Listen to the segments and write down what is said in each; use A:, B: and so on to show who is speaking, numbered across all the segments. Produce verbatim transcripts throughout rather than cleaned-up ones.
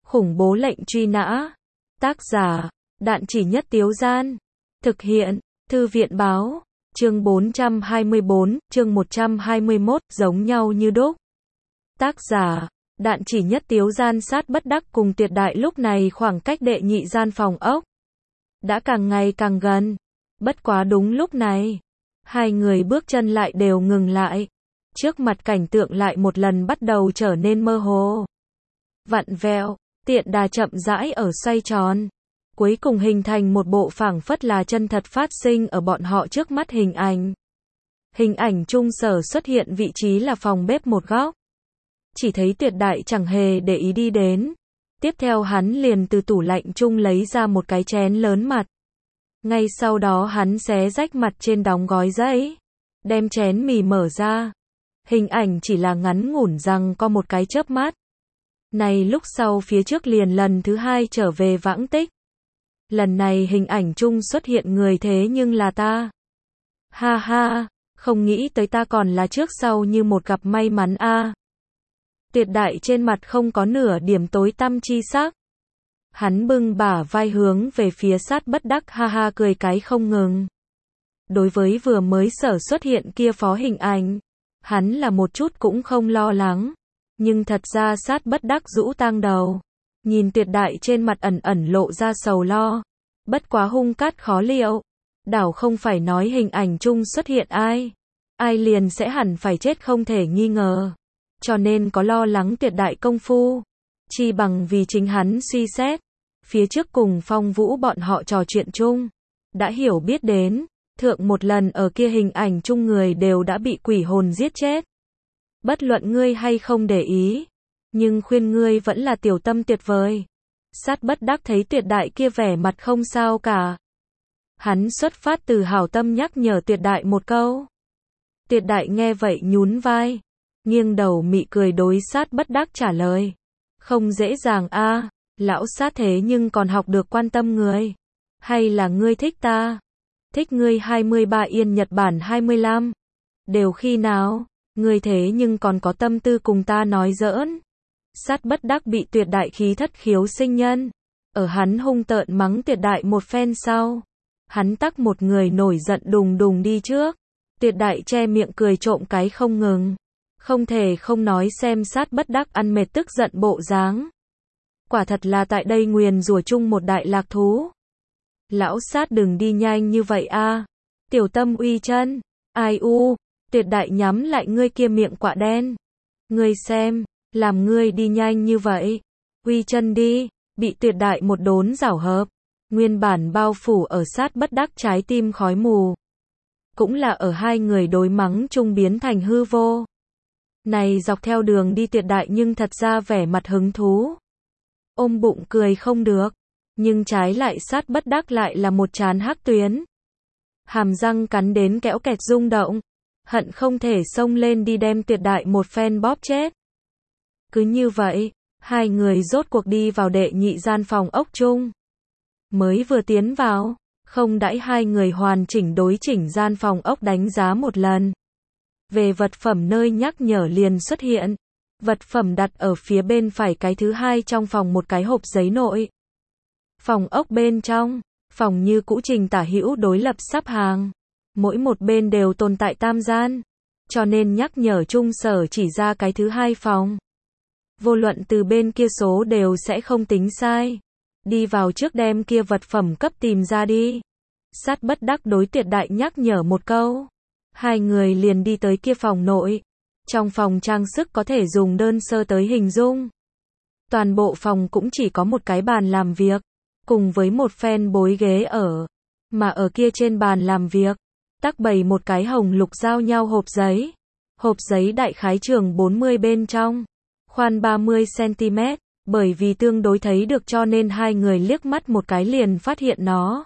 A: Khủng bố lệnh truy nã. Tác giả, Đạn Chỉ Nhất Tiếu Gian. Thực hiện, Thư viện báo. Chương bốn trăm hai mươi bốn, chương một trăm hai mươi mốt, giống nhau như đúc. Tác giả, Đạn Chỉ Nhất Tiếu Gian. Sát bất đắc cùng Tuyệt Đại lúc này khoảng cách đệ nhị gian phòng ốc đã càng ngày càng gần. Bất quá đúng lúc này, hai người bước chân lại đều ngừng lại. Trước mặt cảnh tượng lại một lần bắt đầu trở nên mơ hồ, vặn vẹo, tiện đà chậm rãi ở xoay tròn, cuối cùng hình thành một bộ phảng phất là chân thật phát sinh ở bọn họ trước mắt hình ảnh. Hình ảnh trung sở xuất hiện vị trí là phòng bếp một góc. Chỉ thấy Tuyệt Đại chẳng hề để ý đi đến. Tiếp theo hắn liền từ tủ lạnh trung lấy ra một cái chén lớn mặt. Ngay sau đó hắn xé rách mặt trên đóng gói giấy, đem chén mì mở ra. Hình ảnh chỉ là ngắn ngủn rằng có một cái chớp mắt. Này lúc sau phía trước liền lần thứ hai trở về vãng tích. Lần này hình ảnh chung xuất hiện người thế nhưng là ta. Ha ha, không nghĩ tới ta còn là trước sau như một gặp may mắn a. À. Tuyệt Đại trên mặt không có nửa điểm tối tăm chi sắc. Hắn bưng bả vai hướng về phía Sát bất đắc ha ha cười cái không ngừng. Đối với vừa mới sở xuất hiện kia phó hình ảnh, hắn là một chút cũng không lo lắng. Nhưng thật ra Sát bất đắc rũ tang đầu. Nhìn Tuyệt Đại trên mặt ẩn ẩn lộ ra sầu lo. Bất quá hung cát khó liệu. Đảo không phải nói hình ảnh chung xuất hiện ai. Ai liền sẽ hẳn phải chết không thể nghi ngờ. Cho nên có lo lắng Tuyệt Đại công phu. Chi bằng vì chính hắn suy xét. Phía trước cùng Phong Vũ bọn họ trò chuyện chung. Đã hiểu biết đến. Thượng một lần ở kia hình ảnh chung người đều đã bị quỷ hồn giết chết. Bất luận ngươi hay không để ý. Nhưng khuyên ngươi vẫn là tiểu tâm tuyệt vời. Sát bất đắc thấy Tuyệt Đại kia vẻ mặt không sao cả. Hắn xuất phát từ hảo tâm nhắc nhở Tuyệt Đại một câu. Tuyệt Đại nghe vậy nhún vai. Nghiêng đầu mị cười đối Sát bất đắc trả lời. Không dễ dàng a, à, lão Sát thế nhưng còn học được quan tâm người. Hay là ngươi thích ta? Thích ngươi hai mươi ba yên Nhật Bản hai mươi lăm. Đều khi nào? Ngươi thế nhưng còn có tâm tư cùng ta nói giỡn. Sát bất đắc bị Tuyệt Đại khí thất khiếu sinh nhân. Ở hắn hung tợn mắng Tuyệt Đại một phen sau. Hắn tắc một người nổi giận đùng đùng đi trước. Tuyệt Đại che miệng cười trộm cái không ngừng. Không thể không nói xem Sát bất đắc ăn mệt tức giận bộ dáng. Quả thật là tại đây nguyền rủa chung một đại lạc thú. Lão Sát đừng đi nhanh như vậy a, à. Tiểu tâm uy chân. Ai u. Tuyệt Đại nhắm lại ngươi kia miệng quạ đen. Ngươi xem, làm ngươi đi nhanh như vậy. Uy chân đi. Bị Tuyệt Đại một đốn giảo hợp. Nguyên bản bao phủ ở Sát bất đắc trái tim khói mù. Cũng là ở hai người đối mắng chung biến thành hư vô. Này dọc theo đường đi Tuyệt Đại nhưng thật ra vẻ mặt hứng thú. Ôm bụng cười không được. Nhưng trái lại Sát bất đắc lại là một trán hắc tuyến. Hàm răng cắn đến kẽo kẹt rung động. Hận không thể xông lên đi đem Tuyệt Đại một phen bóp chết. Cứ như vậy, hai người rốt cuộc đi vào đệ nhị gian phòng ốc chung. Mới vừa tiến vào, không đãi hai người hoàn chỉnh đối chỉnh gian phòng ốc đánh giá một lần. Về vật phẩm nơi nhắc nhở liền xuất hiện. Vật phẩm đặt ở phía bên phải cái thứ hai trong phòng một cái hộp giấy nội. Phòng ốc bên trong, phòng như cũ trình tả hữu đối lập sắp hàng. Mỗi một bên đều tồn tại tam gian. Cho nên nhắc nhở chung sở chỉ ra cái thứ hai phòng. Vô luận từ bên kia số đều sẽ không tính sai. Đi vào trước đem kia vật phẩm cấp tìm ra đi. Sát bất đắc đối Tuyệt Đại nhắc nhở một câu. Hai người liền đi tới kia phòng nội. Trong phòng trang sức có thể dùng đơn sơ tới hình dung. Toàn bộ phòng cũng chỉ có một cái bàn làm việc. Cùng với một phen bối ghế ở. Mà ở kia trên bàn làm việc. Tắc bày một cái hồng lục giao nhau hộp giấy. Hộp giấy đại khái trường bốn mươi bên trong. Khoan ba mươi xăng ti mét. Bởi vì tương đối thấy được cho nên hai người liếc mắt một cái liền phát hiện nó.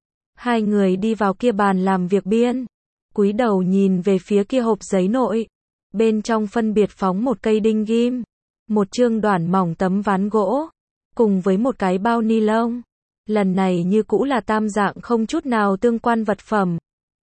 A: Hai người đi vào kia bàn làm việc biên. Cúi đầu nhìn về phía kia hộp giấy nội. Bên trong phân biệt phóng một cây đinh ghim. Một chương đoản mỏng tấm ván gỗ. Cùng với một cái bao ni lông. Lần này như cũ là tam dạng không chút nào tương quan vật phẩm.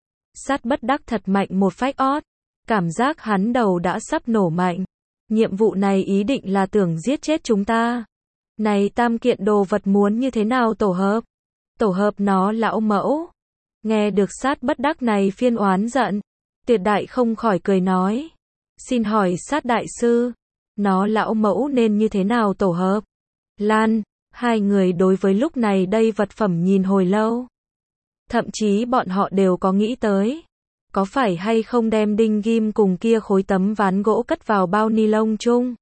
A: Sát bất đắc thật mạnh một phách ót. Cảm giác hắn đầu đã sắp nổ mạnh. Nhiệm vụ này ý định là tưởng giết chết chúng ta. Này tam kiện đồ vật muốn như thế nào tổ hợp? Tổ hợp nó lão mẫu. Nghe được sát bất đắc này phiên oán giận. Tuyệt đại không khỏi cười nói. Xin hỏi sát đại sư. Nó lão mẫu nên như thế nào tổ hợp? Lan, hai người đối với lúc này đây vật phẩm nhìn hồi lâu. Thậm chí bọn họ đều có nghĩ tới. Có phải hay không đem đinh ghim cùng kia khối tấm ván gỗ cất vào bao ni lông chung.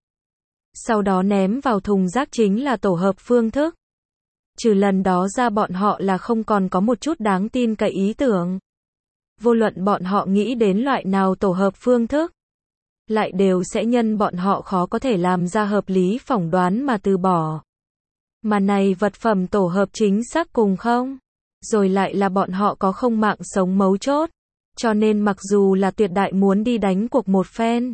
A: Sau đó ném vào thùng rác chính là tổ hợp phương thức. Trừ lần đó ra bọn họ là không còn có một chút đáng tin cậy ý tưởng. Vô luận bọn họ nghĩ đến loại nào tổ hợp phương thức. Lại đều sẽ nhân bọn họ khó có thể làm ra hợp lý phỏng đoán mà từ bỏ. Mà này vật phẩm tổ hợp chính xác cùng không? Rồi lại là bọn họ có không mạng sống mấu chốt. Cho nên mặc dù là tuyệt đại muốn đi đánh cuộc một phen.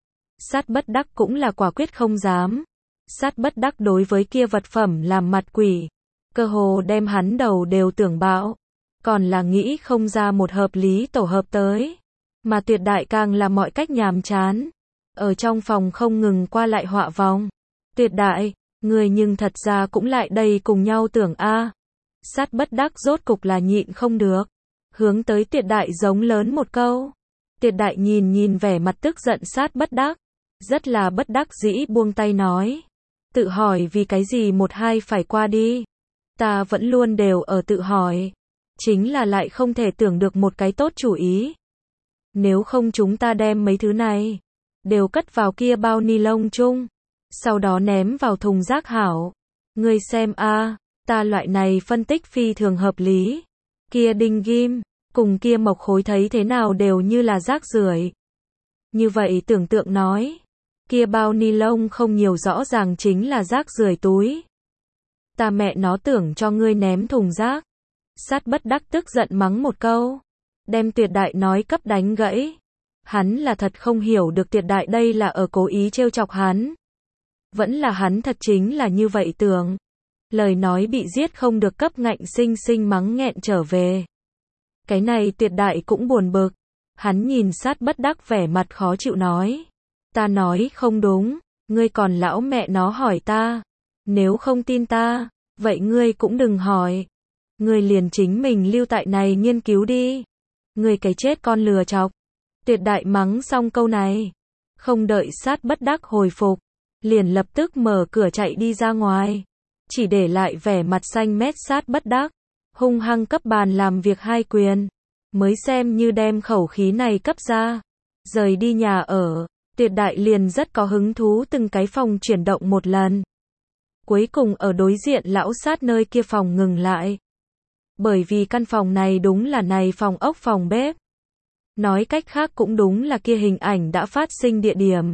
A: Sát bất đắc cũng là quả quyết không dám. Sát bất đắc đối với kia vật phẩm làm mặt quỷ. Cơ hồ đem hắn đầu đều tưởng bão. Còn là nghĩ không ra một hợp lý tổ hợp tới. Mà tuyệt đại càng là mọi cách nhàm chán. Ở trong phòng không ngừng qua lại họa vòng. Tuyệt đại, người nhưng thật ra cũng lại đây cùng nhau tưởng a. Sát bất đắc rốt cục là nhịn không được. Hướng tới tuyệt đại giống lớn một câu. Tuyệt đại nhìn nhìn vẻ mặt tức giận sát bất đắc. Rất là bất đắc dĩ buông tay nói. Tự hỏi vì cái gì một hai phải qua đi. Ta vẫn luôn đều ở tự hỏi. Chính là lại không thể tưởng được một cái tốt chủ ý. Nếu không chúng ta đem mấy thứ này. Đều cất vào kia bao ni lông chung. Sau đó ném vào thùng rác hảo. Ngươi xem a, ta loại này phân tích phi thường hợp lý. Kia đinh ghim, cùng kia mộc khối thấy thế nào đều như là rác rưởi. Như vậy tưởng tượng nói. Kia bao ni lông không nhiều rõ ràng chính là rác rưởi túi. Ta mẹ nó tưởng cho ngươi ném thùng rác. Sát bất đắc tức giận mắng một câu. Đem tuyệt đại nói cấp đánh gãy. Hắn là thật không hiểu được tuyệt đại đây là ở cố ý trêu chọc hắn. Vẫn là hắn thật chính là như vậy tưởng. Lời nói bị giết không được cấp ngạnh sinh sinh mắng nghẹn trở về. Cái này tuyệt đại cũng buồn bực. Hắn nhìn sát bất đắc vẻ mặt khó chịu nói. Ta nói không đúng, ngươi còn lão mẹ nó hỏi ta. Nếu không tin ta, vậy ngươi cũng đừng hỏi. Ngươi liền chính mình lưu tại này nghiên cứu đi. Ngươi cái chết con lừa chọc. Tuyệt đại mắng xong câu này. Không đợi sát bất đắc hồi phục. Liền lập tức mở cửa chạy đi ra ngoài. Chỉ để lại vẻ mặt xanh mét sát bất đắc. Hung hăng cấp bàn làm việc hai quyền. Mới xem như đem khẩu khí này cấp ra. Rời đi nhà ở. Tuyệt đại liền rất có hứng thú từng cái phòng chuyển động một lần. Cuối cùng ở đối diện lão sát nơi kia phòng ngừng lại. Bởi vì căn phòng này đúng là này phòng ốc phòng bếp. Nói cách khác cũng đúng là kia hình ảnh đã phát sinh địa điểm.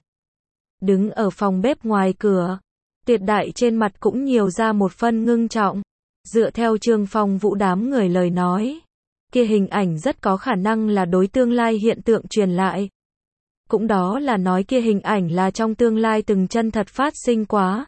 A: Đứng ở phòng bếp ngoài cửa. Tuyệt đại trên mặt cũng nhiều ra một phân ngưng trọng. Dựa theo Trương Phong Vũ đám người lời nói. Kia hình ảnh rất có khả năng là đối tương lai hiện tượng truyền lại. Cũng đó là nói kia hình ảnh là trong tương lai từng chân thật phát sinh quá.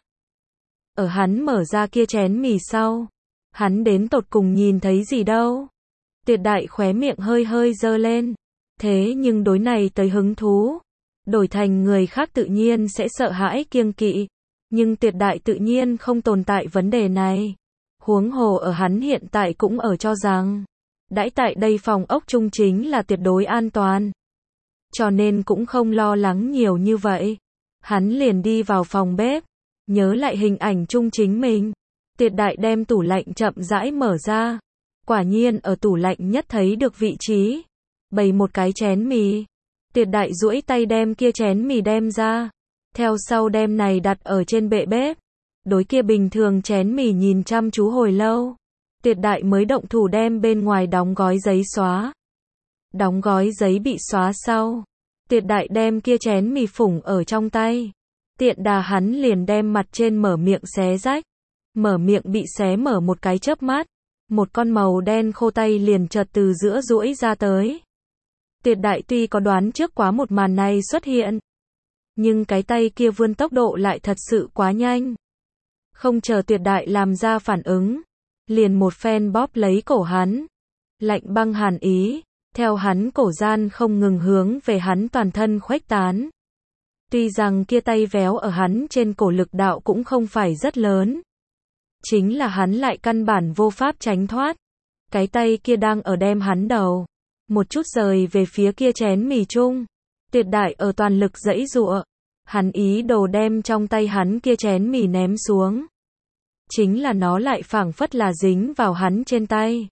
A: Ở hắn mở ra kia chén mì sau. Hắn đến tột cùng nhìn thấy gì đâu. Tuyệt đại khóe miệng hơi hơi dơ lên. Thế nhưng đối này tới hứng thú. Đổi thành người khác tự nhiên sẽ sợ hãi kiêng kỵ. Nhưng tuyệt đại tự nhiên không tồn tại vấn đề này. Huống hồ ở hắn hiện tại cũng ở cho rằng. Đãi tại đây phòng ốc chung chính là tuyệt đối an toàn. Cho nên cũng không lo lắng nhiều như vậy. Hắn liền đi vào phòng bếp. Nhớ lại hình ảnh chung chính mình. Tuyệt đại đem tủ lạnh chậm rãi mở ra. Quả nhiên ở tủ lạnh nhất thấy được vị trí. Bày một cái chén mì. Tuyệt đại duỗi tay đem kia chén mì đem ra. Theo sau đem này đặt ở trên bệ bếp. Đối kia bình thường chén mì nhìn chăm chú hồi lâu. Tuyệt đại mới động thủ đem bên ngoài đóng gói giấy xóa. Đóng gói giấy bị xóa sau. Tuyệt đại đem kia chén mì phủng ở trong tay. Tiện đà hắn liền đem mặt trên mở miệng xé rách. Mở miệng bị xé mở một cái chớp mắt. Một con màu đen khô tay liền chợt từ giữa duỗi ra tới. Tuyệt đại tuy có đoán trước quá một màn này xuất hiện. Nhưng cái tay kia vươn tốc độ lại thật sự quá nhanh. Không chờ tuyệt đại làm ra phản ứng. Liền một phen bóp lấy cổ hắn. Lạnh băng hàn ý. Theo hắn cổ gian không ngừng hướng về hắn toàn thân khuếch tán. Tuy rằng kia tay véo ở hắn trên cổ lực đạo cũng không phải rất lớn. Chính là hắn lại căn bản vô pháp tránh thoát. Cái tay kia đang ở đem hắn đầu một chút rời về phía kia chén mì chung. Tuyệt đại ở toàn lực giãy giụa. Hắn ý đồ đem trong tay hắn kia chén mì ném xuống. Chính là nó lại phảng phất là dính vào hắn trên tay.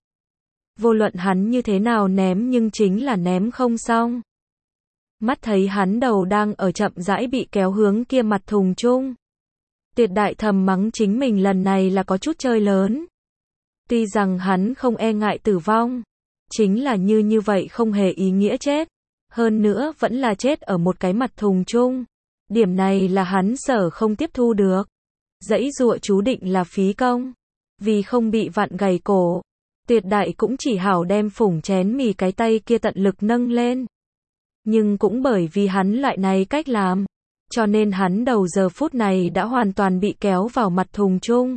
A: Vô luận hắn như thế nào ném nhưng chính là ném không xong. Mắt thấy hắn đầu đang ở chậm rãi bị kéo hướng kia mặt thùng chung. Tuyệt đại thầm mắng chính mình lần này là có chút chơi lớn. Tuy rằng hắn không e ngại tử vong. Chính là như như vậy không hề ý nghĩa chết. Hơn nữa vẫn là chết ở một cái mặt thùng chung. Điểm này là hắn sở không tiếp thu được. Giãy giụa chú định là phí công. Vì không bị vặn gãy cổ. Tuyệt đại cũng chỉ hảo đem phủng chén mì cái tay kia tận lực nâng lên. Nhưng cũng bởi vì hắn loại này cách làm. Cho nên hắn đầu giờ phút này đã hoàn toàn bị kéo vào mặt thùng chung.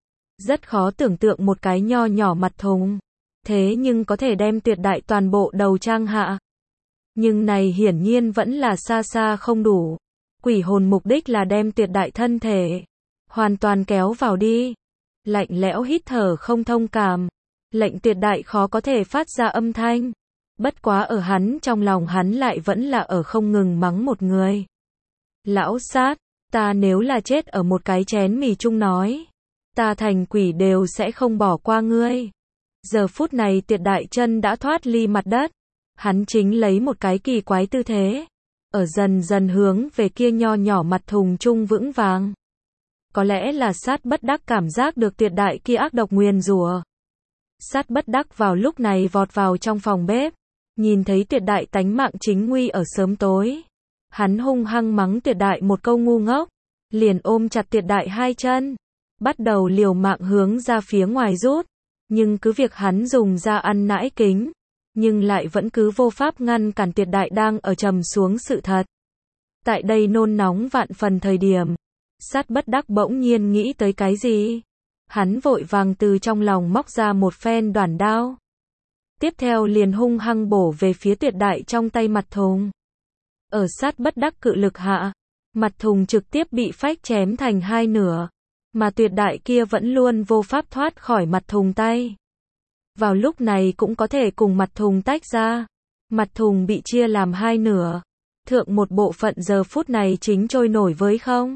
A: Rất khó tưởng tượng một cái nho nhỏ mặt thùng. Thế nhưng có thể đem tuyệt đại toàn bộ đầu trang hạ. Nhưng này hiển nhiên vẫn là xa xa không đủ. Quỷ hồn mục đích là đem tuyệt đại thân thể hoàn toàn kéo vào đi. Lạnh lẽo hít thở không thông cảm. Lệnh tuyệt đại khó có thể phát ra âm thanh. Bất quá ở hắn trong lòng hắn lại vẫn là ở không ngừng mắng một người. Lão sát, ta nếu là chết ở một cái chén mì chung nói. Ta thành quỷ đều sẽ không bỏ qua ngươi. Giờ phút này tuyệt đại chân đã thoát ly mặt đất. Hắn chính lấy một cái kỳ quái tư thế. Ở dần dần hướng về kia nho nhỏ mặt thùng chung vững vàng. Có lẽ là sát bất đắc cảm giác được tuyệt đại kia ác độc nguyền rủa. Sát bất đắc vào lúc này vọt vào trong phòng bếp. Nhìn thấy tuyệt đại tánh mạng chính nguy ở sớm tối. Hắn hung hăng mắng tuyệt đại một câu ngu ngốc. Liền ôm chặt tuyệt đại hai chân. Bắt đầu liều mạng hướng ra phía ngoài rút. Nhưng cứ việc hắn dùng ra ăn nãi kính. Nhưng lại vẫn cứ vô pháp ngăn cản tuyệt đại đang ở trầm xuống sự thật. Tại đây nôn nóng vạn phần thời điểm. Sát bất đắc bỗng nhiên nghĩ tới cái gì? Hắn vội vàng từ trong lòng móc ra một phen đoản đao. Tiếp theo liền hung hăng bổ về phía tuyệt đại trong tay mặt thùng. Ở sát bất đắc cự lực hạ. Mặt thùng trực tiếp bị phách chém thành hai nửa. Mà tuyệt đại kia vẫn luôn vô pháp thoát khỏi mặt thùng tay. Vào lúc này cũng có thể cùng mặt thùng tách ra. Mặt thùng bị chia làm hai nửa. Thượng một bộ phận giờ phút này chính trôi nổi với không.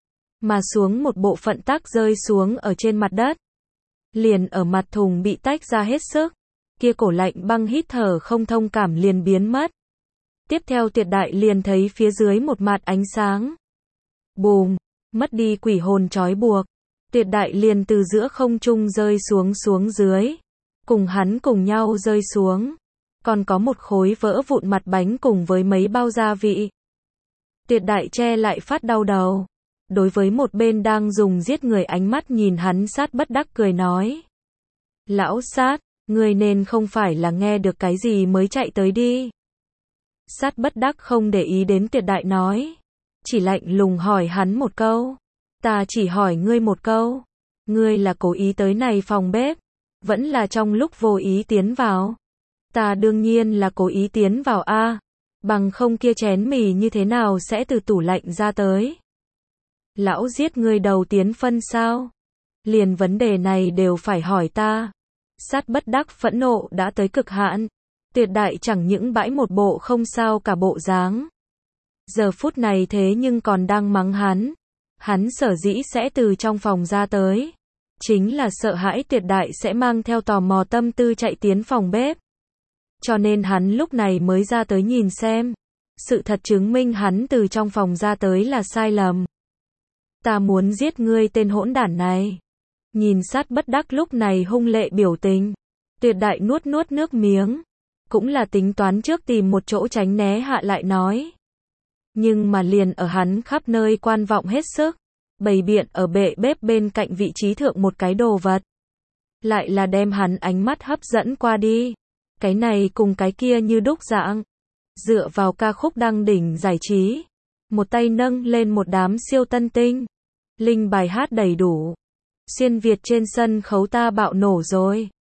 A: Mà xuống một bộ phận tắc rơi xuống ở trên mặt đất. Liền ở mặt thùng bị tách ra hết sức. Kia cổ lạnh băng hít thở không thông cảm liền biến mất. Tiếp theo tuyệt đại liền thấy phía dưới một mặt ánh sáng. Bùm, mất đi quỷ hồn trói buộc. Tuyệt đại liền từ giữa không trung rơi xuống xuống dưới. Cùng hắn cùng nhau rơi xuống. Còn có một khối vỡ vụn mặt bánh cùng với mấy bao gia vị. Tuyệt đại che lại phát đau đầu. Đối với một bên đang dùng giết người ánh mắt nhìn hắn sát bất đắc cười nói. Lão sát, ngươi nên không phải là nghe được cái gì mới chạy tới đi. Sát bất đắc không để ý đến tuyệt đại nói. Chỉ lạnh lùng hỏi hắn một câu. Ta chỉ hỏi ngươi một câu. Ngươi là cố ý tới này phòng bếp. Vẫn là trong lúc vô ý tiến vào. Ta đương nhiên là cố ý tiến vào a. Bằng không kia chén mì như thế nào sẽ từ tủ lạnh ra tới. Lão giết ngươi đầu tiến phân sao? Liền vấn đề này đều phải hỏi ta. Sát bất đắc phẫn nộ đã tới cực hạn. Tuyệt đại chẳng những bãi một bộ không sao cả bộ dáng. Giờ phút này thế nhưng còn đang mắng hắn. Hắn sở dĩ sẽ từ trong phòng ra tới. Chính là sợ hãi tuyệt đại sẽ mang theo tò mò tâm tư chạy tiến phòng bếp. Cho nên hắn lúc này mới ra tới nhìn xem. Sự thật chứng minh hắn từ trong phòng ra tới là sai lầm. Ta muốn giết ngươi tên hỗn đản này. Nhìn sát bất đắc lúc này hung lệ biểu tình. Tuyệt đại nuốt nuốt nước miếng. Cũng là tính toán trước tìm một chỗ tránh né hạ lại nói. Nhưng mà liền ở hắn khắp nơi quan vọng hết sức. Bày biện ở bệ bếp bên cạnh vị trí thượng một cái đồ vật. Lại là đem hắn ánh mắt hấp dẫn qua đi. Cái này cùng cái kia như đúc dạng. Dựa vào ca khúc đăng đỉnh giải trí. Một tay nâng lên một đám siêu tân tinh. Linh bài hát đầy đủ. Xuyên Việt trên sân khấu ta bạo nổ rồi.